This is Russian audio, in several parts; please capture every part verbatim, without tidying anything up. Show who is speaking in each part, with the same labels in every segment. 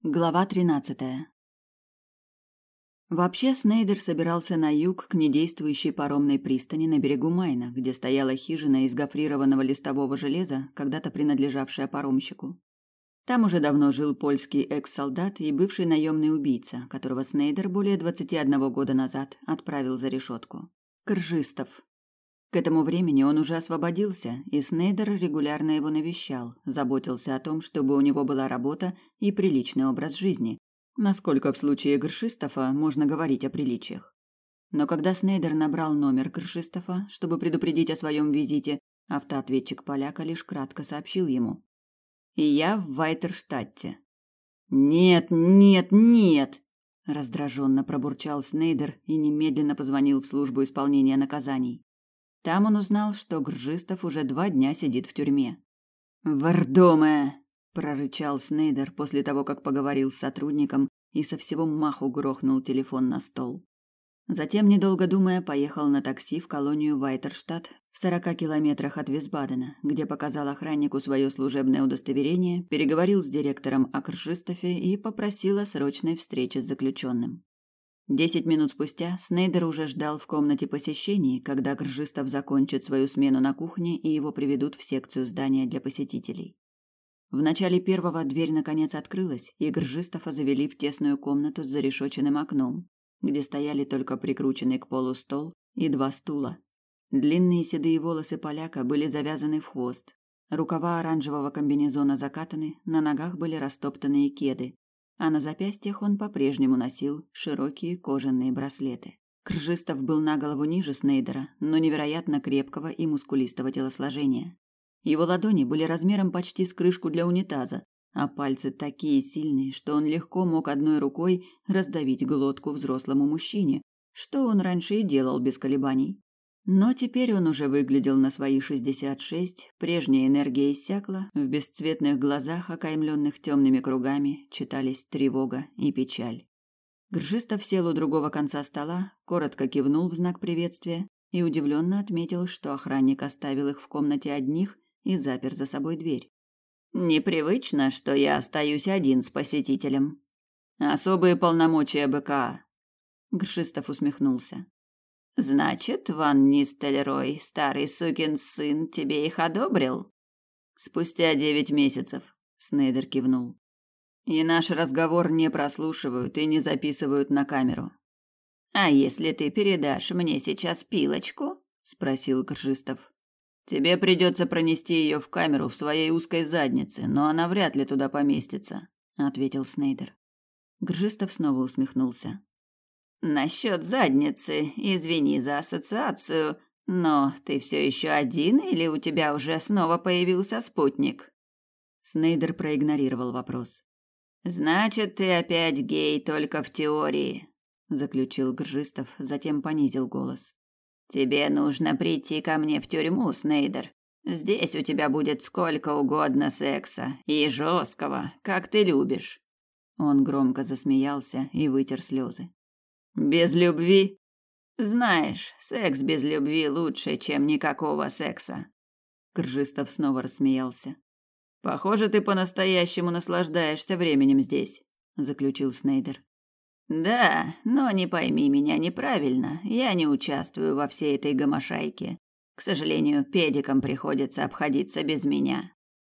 Speaker 1: Глава тринадцатая. Вообще Снейдер собирался на юг к недействующей паромной пристани на берегу Майна, где стояла хижина из гофрированного листового железа, когда-то принадлежавшая паромщику. Там уже давно жил польский экс-солдат и бывший наемный убийца, которого Снейдер более двадцати одного года назад отправил за решетку. Кржистов. К этому времени он уже освободился, и Снейдер регулярно его навещал, заботился о том, чтобы у него была работа и приличный образ жизни, насколько в случае Гршистофа можно говорить о приличиях. Но когда Снейдер набрал номер Гршистофа, чтобы предупредить о своем визите, автоответчик поляка лишь кратко сообщил ему: «И я в Вайтерштадте». «Нет, нет, нет!» – раздраженно пробурчал Снейдер и немедленно позвонил в службу исполнения наказаний. Там он узнал, что Гржистов уже два дня сидит в тюрьме. «Вардоме!» – прорычал Снейдер после того, как поговорил с сотрудником и со всего маху грохнул телефон на стол. Затем, недолго думая, поехал на такси в колонию Вайтерштадт в сорока километрах от Висбадена, где показал охраннику свое служебное удостоверение, переговорил с директором о Гржистове и попросил о срочной встрече с заключенным. Десять минут спустя Снейдер уже ждал в комнате посещений, когда Гржистов закончит свою смену на кухне и его приведут в секцию здания для посетителей. В начале первого дверь наконец открылась, и Гржистова завели в тесную комнату с зарешоченным окном, где стояли только прикрученный к полу стол и два стула. Длинные седые волосы поляка были завязаны в хвост, рукава оранжевого комбинезона закатаны, на ногах были растоптанные кеды, а на запястьях он по-прежнему носил широкие кожаные браслеты. Кржистов был на голову ниже Снейдера, но невероятно крепкого и мускулистого телосложения. Его ладони были размером почти с крышку для унитаза, а пальцы такие сильные, что он легко мог одной рукой раздавить глотку взрослому мужчине, что он раньше и делал без колебаний. Но теперь он уже выглядел на свои шестьдесят шесть, прежняя энергия иссякла, в бесцветных глазах, окаймленных темными кругами, читались тревога и печаль. Гржистов сел у другого конца стола, коротко кивнул в знак приветствия и удивленно отметил, что охранник оставил их в комнате одних и запер за собой дверь. «Непривычно, что я остаюсь один с посетителем. Особые полномочия БКА». Гржистов усмехнулся. «Значит, Ван Нистельрой, старый сукин сын, тебе их одобрил?» «Спустя девять месяцев», — Снейдер кивнул. «И наш разговор не прослушивают и не записывают на камеру». «А если ты передашь мне сейчас пилочку?» — спросил Кржистов. «Тебе придется пронести ее в камеру в своей узкой заднице, но она вряд ли туда поместится», — ответил Снейдер. Гржистов снова усмехнулся. «Насчет задницы, извини за ассоциацию, но ты все еще один или у тебя уже снова появился спутник?» Снейдер проигнорировал вопрос. «Значит, ты опять гей только в теории», — заключил Гржистов, затем понизил голос. «Тебе нужно прийти ко мне в тюрьму, Снейдер. Здесь у тебя будет сколько угодно секса, и жесткого, как ты любишь». Он громко засмеялся и вытер слезы. «Без любви?» «Знаешь, секс без любви лучше, чем никакого секса». Кржистов снова рассмеялся. «Похоже, ты по-настоящему наслаждаешься временем здесь», — заключил Снейдер. «Да, но не пойми меня неправильно, я не участвую во всей этой гомошайке. К сожалению, педикам приходится обходиться без меня».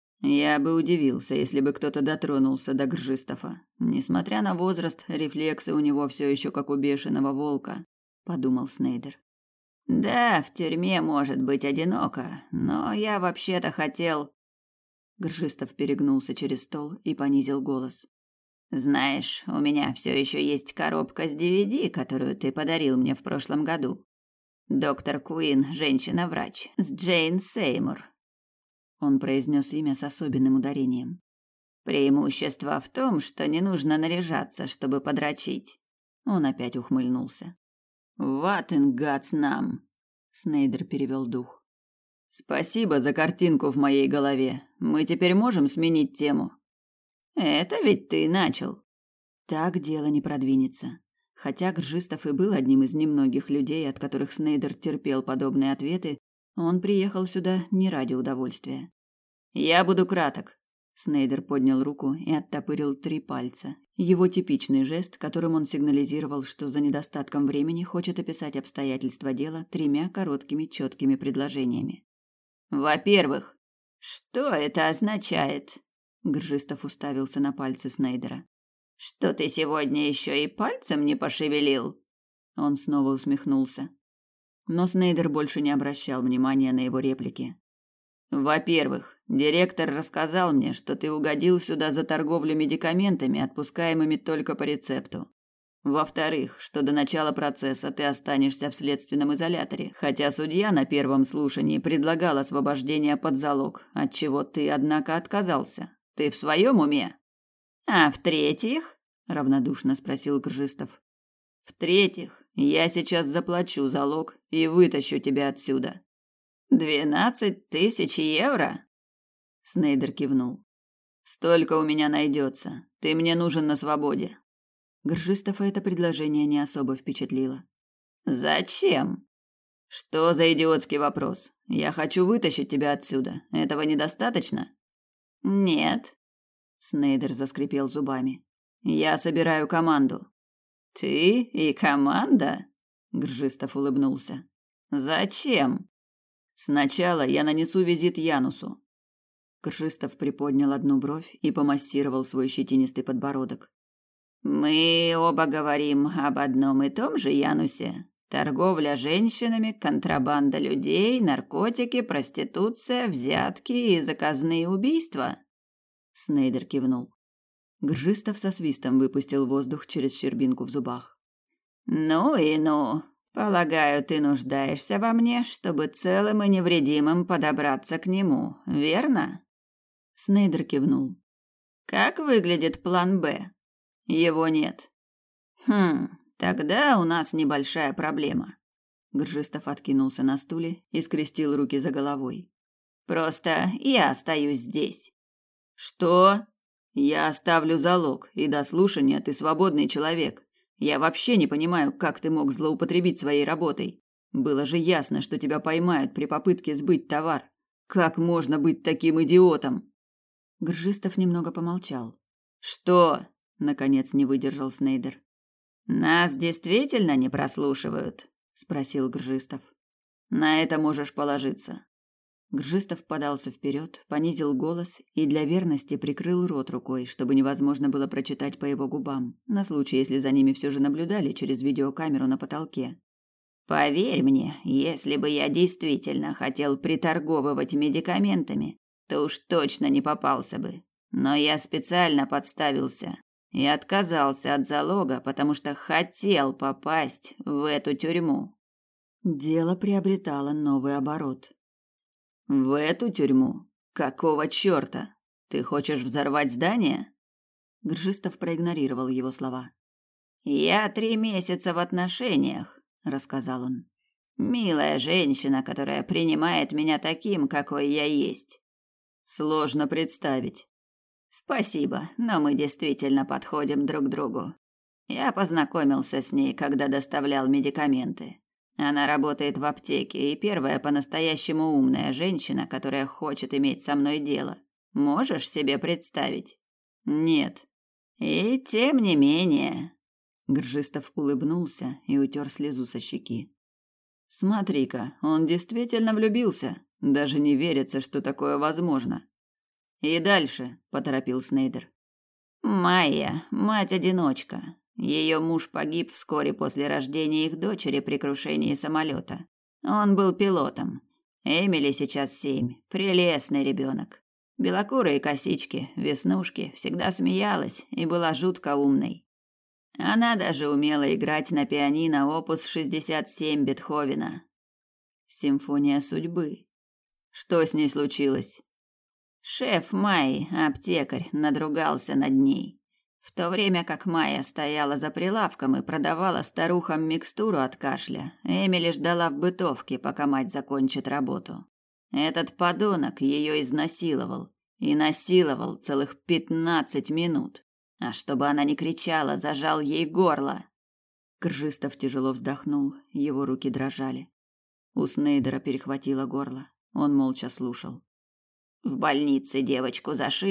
Speaker 1: Я бы удивился, если бы кто-то дотронулся до Гржистова. Несмотря на возраст, рефлексы у него все еще как у бешеного волка, подумал Снейдер. Да, в тюрьме может быть одиноко, но я вообще-то хотел. Гржистов перегнулся через стол и понизил голос. Знаешь, у меня все еще есть коробка с ди ви ди, которую ты подарил мне в прошлом году. Доктор Куин, женщина-врач, с Джейн Сеймур. Он произнес имя с особенным ударением. Преимущество в том, что не нужно наряжаться, чтобы подрочить. Он опять ухмыльнулся. «What in God's name?» Снейдер перевел дух. «Спасибо за картинку в моей голове. Мы теперь можем сменить тему?» «Это ведь ты начал». Так дело не продвинется. Хотя Гржистов и был одним из немногих людей, от которых Снейдер терпел подобные ответы, он приехал сюда не ради удовольствия. «Я буду краток. Снейдер поднял руку и оттопырил три пальца. Его типичный жест, которым он сигнализировал, что за недостатком времени хочет описать обстоятельства дела тремя короткими четкими предложениями. Во-первых, что это означает? Гржистов уставился на пальцы Снейдера. Что ты сегодня еще и пальцем не пошевелил? Он снова усмехнулся. Но Снейдер больше не обращал внимания на его реплики. Во-первых, директор рассказал мне, что ты угодил сюда за торговлю медикаментами, отпускаемыми только по рецепту. Во-вторых, что до начала процесса ты останешься в следственном изоляторе, хотя судья на первом слушании предлагал освобождение под залог, от чего ты, однако, отказался. Ты в своем уме? А в-третьих, равнодушно спросил Гржистов. В-третьих, я сейчас заплачу залог и вытащу тебя отсюда. Двенадцать тысяч евро? Снейдер кивнул. Столько у меня найдется. Ты мне нужен на свободе. Гржистова это предложение не особо впечатлило. Зачем? Что за идиотский вопрос? Я хочу вытащить тебя отсюда. Этого недостаточно? Нет. Снейдер заскрипел зубами. Я собираю команду. Ты и команда? Гржистов улыбнулся. Зачем? Сначала я нанесу визит Янусу. Гржистов приподнял одну бровь и помассировал свой щетинистый подбородок. Мы оба говорим об одном и том же Янусе. Торговля женщинами, контрабанда людей, наркотики, проституция, взятки и заказные убийства. Снейдер кивнул. Гржистов со свистом выпустил воздух через щербинку в зубах. Ну и ну. Полагаю, ты нуждаешься во мне, чтобы целым и невредимым подобраться к нему, верно? Снейдер кивнул. Как выглядит план Б? Его нет. Хм, тогда у нас небольшая проблема. Гржистов откинулся на стуле и скрестил руки за головой. Просто я остаюсь здесь. Что? Я оставлю залог, и до слушания ты свободный человек. Я вообще не понимаю, как ты мог злоупотребить своей работой. Было же ясно, что тебя поймают при попытке сбыть товар. Как можно быть таким идиотом? Гржистов немного помолчал. Что? Наконец не выдержал Снейдер. Нас действительно не прослушивают? Спросил Гржистов. На это можешь положиться. Гржистов подался вперед, понизил голос и для верности прикрыл рот рукой, чтобы невозможно было прочитать по его губам, на случай, если за ними все же наблюдали через видеокамеру на потолке. «Поверь мне, если бы я действительно хотел приторговывать медикаментами, то уж точно не попался бы. Но я специально подставился и отказался от залога, потому что хотел попасть в эту тюрьму». Дело приобретало новый оборот. В эту тюрьму? Какого чёрта? Ты хочешь взорвать здание? Гржистов проигнорировал его слова. Я три месяца в отношениях, рассказал он. Милая женщина, которая принимает меня таким, какой я есть. Сложно представить. Спасибо, но мы действительно подходим друг к другу. Я познакомился с ней, когда доставлял медикаменты. Она работает в аптеке и первая по-настоящему умная женщина, которая хочет иметь со мной дело. Можешь себе представить? Нет. И тем не менее. Гржистов улыбнулся и утер слезу со щеки. Смотри-ка, он действительно влюбился. Даже не верится, что такое возможно. И дальше, поторопил Снейдер. Майя, мать-одиночка. Ее муж погиб вскоре после рождения их дочери при крушении самолета. Он был пилотом. Эмили сейчас семь, прелестный ребенок. Белокурые косички, веснушки, всегда смеялась и была жутко умной. Она даже умела играть на пианино опус шестьдесят семь Бетховена. Симфония судьбы. Что с ней случилось? Шеф Майи, аптекарь, надругался над ней. В то время как Майя стояла за прилавком и продавала старухам микстуру от кашля, Эмили ждала в бытовке, пока мать закончит работу. Этот подонок ее изнасиловал. И насиловал целых пятнадцать минут. А чтобы она не кричала, зажал ей горло. Гржистов тяжело вздохнул, его руки дрожали. У Снейдера перехватило горло. Он молча слушал. В больнице девочку зашили,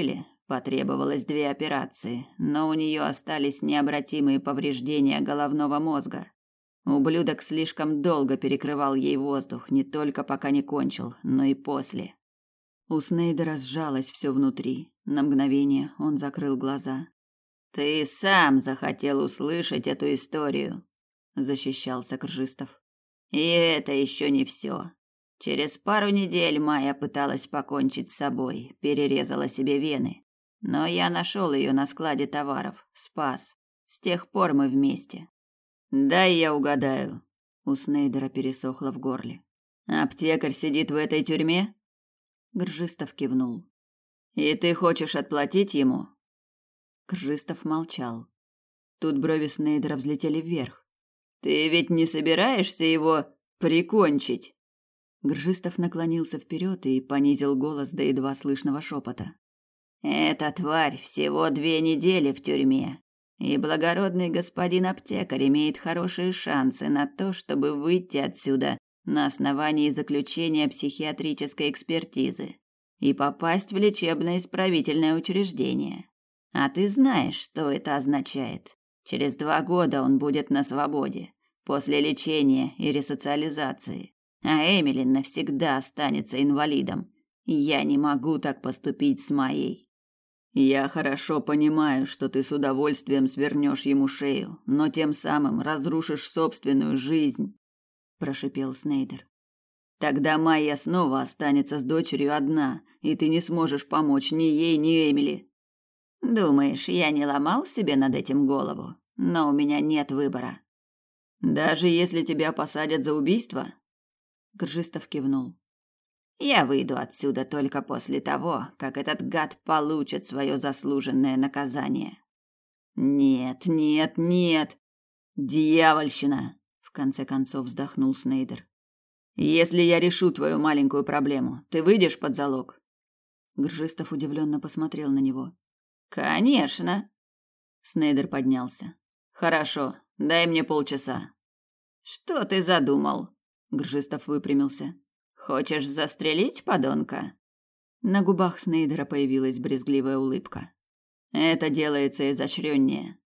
Speaker 1: Потребовалось две операции, но у нее остались необратимые повреждения головного мозга. Ублюдок слишком долго перекрывал ей воздух, не только пока не кончил, но и после. У Снейдера сжалось все внутри. На мгновение он закрыл глаза. «Ты сам захотел услышать эту историю», — защищался Кржистов. «И это еще не все. Через пару недель Майя пыталась покончить с собой, перерезала себе вены. Но я нашел ее на складе товаров, спас. С тех пор мы вместе». «Дай я угадаю». У Снейдера пересохло в горле. «Аптекарь сидит в этой тюрьме?» Гржистов кивнул. «И ты хочешь отплатить ему?» Кржистов молчал. Тут брови Снейдера взлетели вверх. «Ты ведь не собираешься его прикончить?» Гржистов наклонился вперед и понизил голос до едва слышного шепота. «Эта тварь всего две недели в тюрьме, и благородный господин аптекарь имеет хорошие шансы на то, чтобы выйти отсюда на основании заключения психиатрической экспертизы и попасть в лечебно-исправительное учреждение. А ты знаешь, что это означает. Через два года он будет на свободе, после лечения и ресоциализации. А Эмили навсегда останется инвалидом. Я не могу так поступить с Майей. Я хорошо понимаю, что ты с удовольствием свернешь ему шею, но тем самым разрушишь собственную жизнь, прошипел Снейдер. Тогда Майя снова останется с дочерью одна, и ты не сможешь помочь ни ей, ни Эмили. Думаешь, я не ломал себе над этим голову? Но у меня нет выбора. Даже если тебя посадят за убийство? Кржистов кивнул. Я выйду отсюда только после того, как этот гад получит свое заслуженное наказание. Нет, нет, нет. Дьявольщина, в конце концов вздохнул Снейдер. Если я решу твою маленькую проблему, ты выйдешь под залог? Гржистов удивленно посмотрел на него. Конечно. Снейдер поднялся. Хорошо, дай мне полчаса. Что ты задумал? Гржистов выпрямился. Хочешь застрелить подонка? На губах Снейдера появилась брезгливая улыбка. Это делается изощреннее.